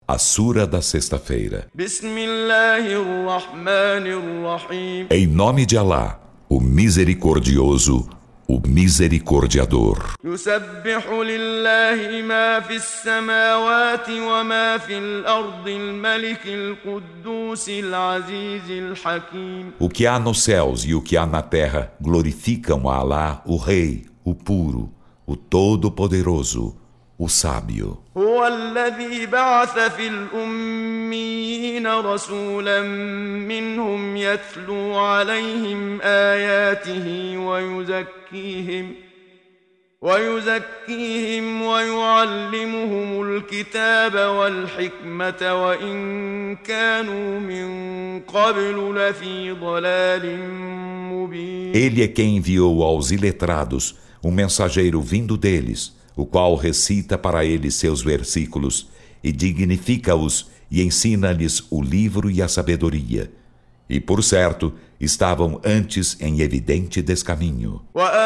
A Sura da Sexta-feira. Em nome de Alá, o Misericordioso, o Misericordiador. O que há nos céus e o que há na terra glorificam a Alá, o Rei, o Puro, o Todo-Poderoso, o Sábio. هو الذي بعث في الأميين رسولا منهم يتلو عليهم آياته ويزكيهم ويعلمهم الكتاب والحكمة وإن كانوا من قبل لفي ضلال مبين. Ele é quem enviou aos iletrados um mensageiro vindo deles, o qual recita para eles seus versículos e dignifica-os e ensina-lhes o livro e a sabedoria. E, por certo, estavam antes em evidente descaminho.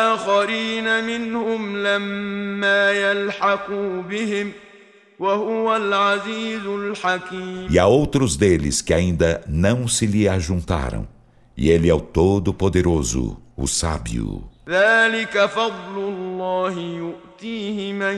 E há outros deles que ainda não se lhe ajuntaram. E ele é o Todo-Poderoso, o Sábio. ذلك فضل الله يؤتيه من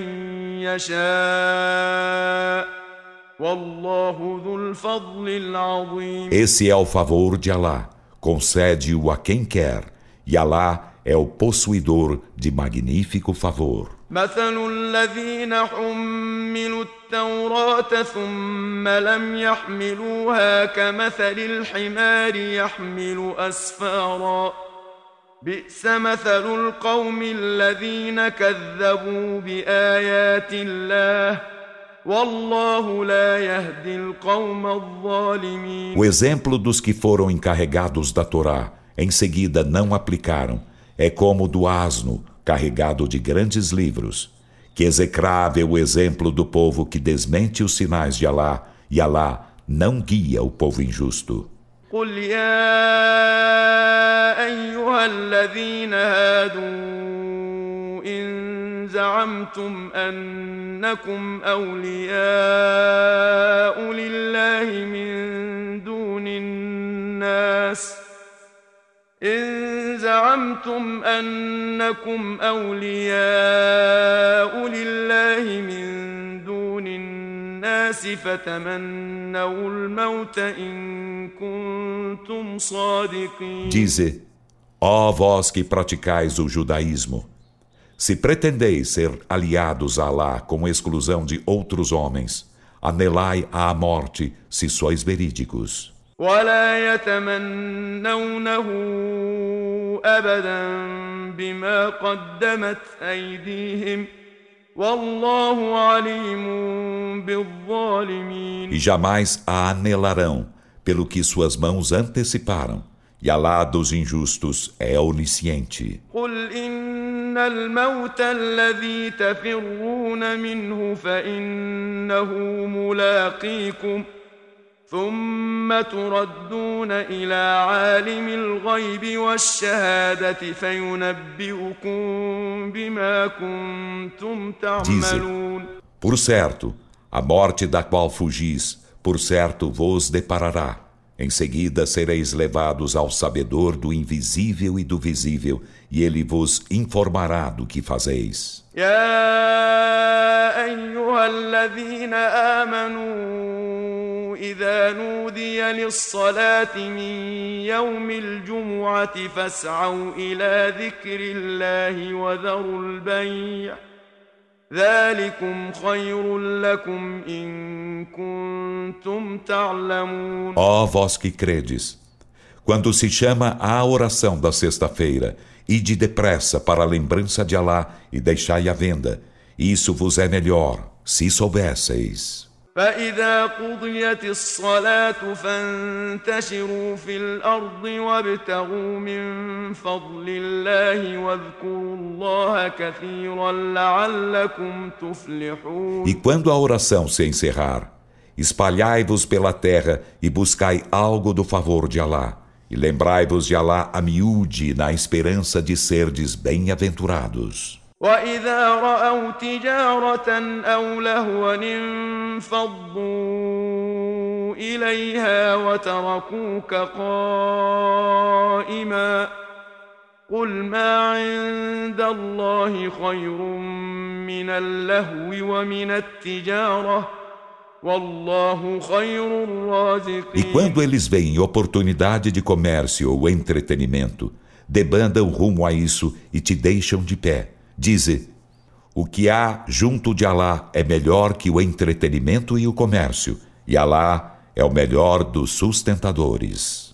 يشاء والله ذو الفضل العظيم. Esse é o favor de Alá, concede-o a quem quer, e Alá é o possuidor de magnífico favor. مثل الذين حملوا التوراة ثم لم يحملوها كمثل الحمار يحمل أسفارا بئس مثل القوم الذين كذبوا بآيات الله والله لا يهدي القوم الظالمين. O exemplo dos que foram encarregados da Torá, em seguida não aplicaram, é como o do asno carregado de grandes livros. Que execrável o exemplo do povo que desmente os sinais de Alá, e Alá não guia o povo injusto. قل يا أيها الذين هادوا إن زعمتم أنكم أولياء لله من دون الناس فتمنوا الموت إن كنتم صادقين. Dize, ó vós que praticais o judaísmo, se pretendeis ser aliados a Alá com exclusão de outros homens, anelai à morte se sois verídicos. ولا يتمنونه أبدا بما قدمت أيديهم والله عليم بالظالمين. E jamais a anelarão pelo que suas mãos anteciparam, e Alá dos injustos é onisciente. قل إن الموت الذي تفرون منه فإنه ملاقيكم ثم تردون إلى عالم الغيب والشهادة فينبئكم بما كنتم تعملون. Dize, por certo, a morte da qual fugis, por certo vos deparará. Em seguida sereis levados ao sabedor do invisível e do visível, e ele vos informará do que fazeis. يا أيها الذين آمنوا إذا نودي للصلاة من يوم الجمعة فاسعوا إلى ذكر الله وذروا البيع ذلكم خير لكم إن كنتم تعلمون. Ó vós que credes, quando se chama à oração da sexta-feira, ide depressa para a lembrança de Alá e deixai a venda. Isso vos é melhor, se soubesseis. فإذا قضيت الصلاة فانتشروا في الأرض وابتغوا من فضل الله واذكروا الله كثيرا لعلكم تفلحون. E quando a oração se encerrar, espalhai-vos pela terra e buscai algo do favor de Alá. E lembrai-vos de Alá a miúde na esperança de serdes bem-aventurados. وإذا رأوا تجارة أو لهوا انفضوا إليها وتركوك قائما قل ما عند الله خير من اللهو ومن التجارة والله خير الرازقين. E quando eles veem oportunidade de comércio ou entretenimento, debandam rumo a isso e te deixam de pé. Dize: o que há junto de Alá é melhor que o entretenimento e o comércio, e Alá é o melhor dos sustentadores.